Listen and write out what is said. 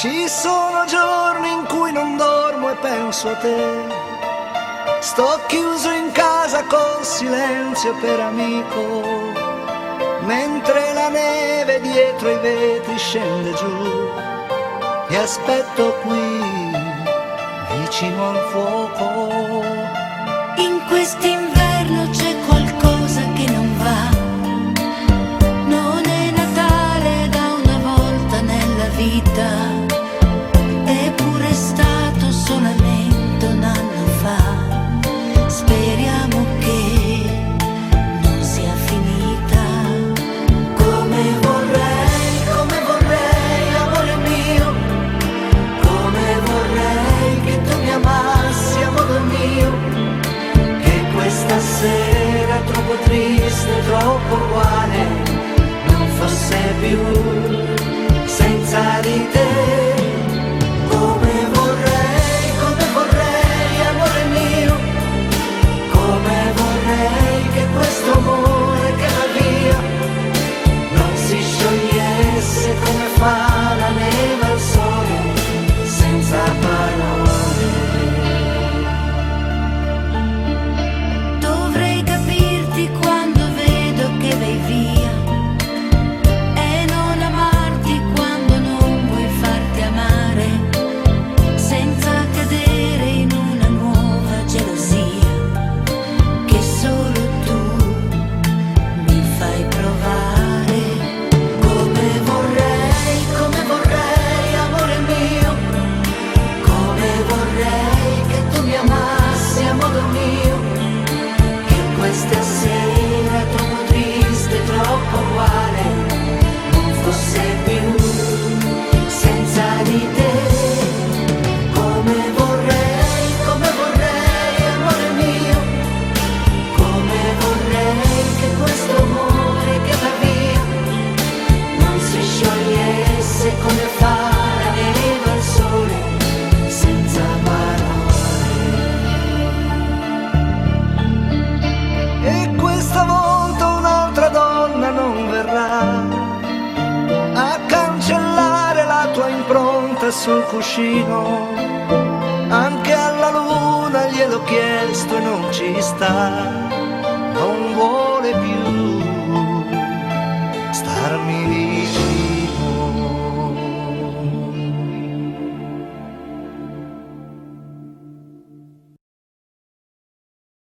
Ci sono giorni in cui non dormo e penso a te. Sto chiuso in casa col silenzio per amico, mentre la neve dietro i vetri scende giù. Ti aspetto qui, vicino al fuoco. In quest'inverno c'è qualcosa che non va. Non è Natale da una volta nella vita. Eppure è stato solamente un anno fa. Speriamo che non sia finita. Come vorrei, amore mio. Come vorrei che tu mi amassi, amore mio. Che questa sera troppo triste, troppo uguale non fosse più senza di te. Amore mio, come vorrei che questo amore che va via non si sciogliesse come fa la neve al sole, senza parole. Dovrei capirti quando vedo che vai via e non amarti quando non vuoi farti amare, senza cadere in una nuova gelosia che solo tu mi fai provare. Come vorrei, amore mio. Come vorrei che tu mi amassi, amore mio. Che questa sera troppo triste, troppo uguale non fosse più senza di te. Come vorrei, amore mio. Come vorrei che questo amore che va via non si sciogliesse come fa la neve al sole, senza parole. E questa volta un'altra donna non verrà a cancellare la tua impronta sul cuscino. Anche alla luna gliel'ho chiesto e non ci sta.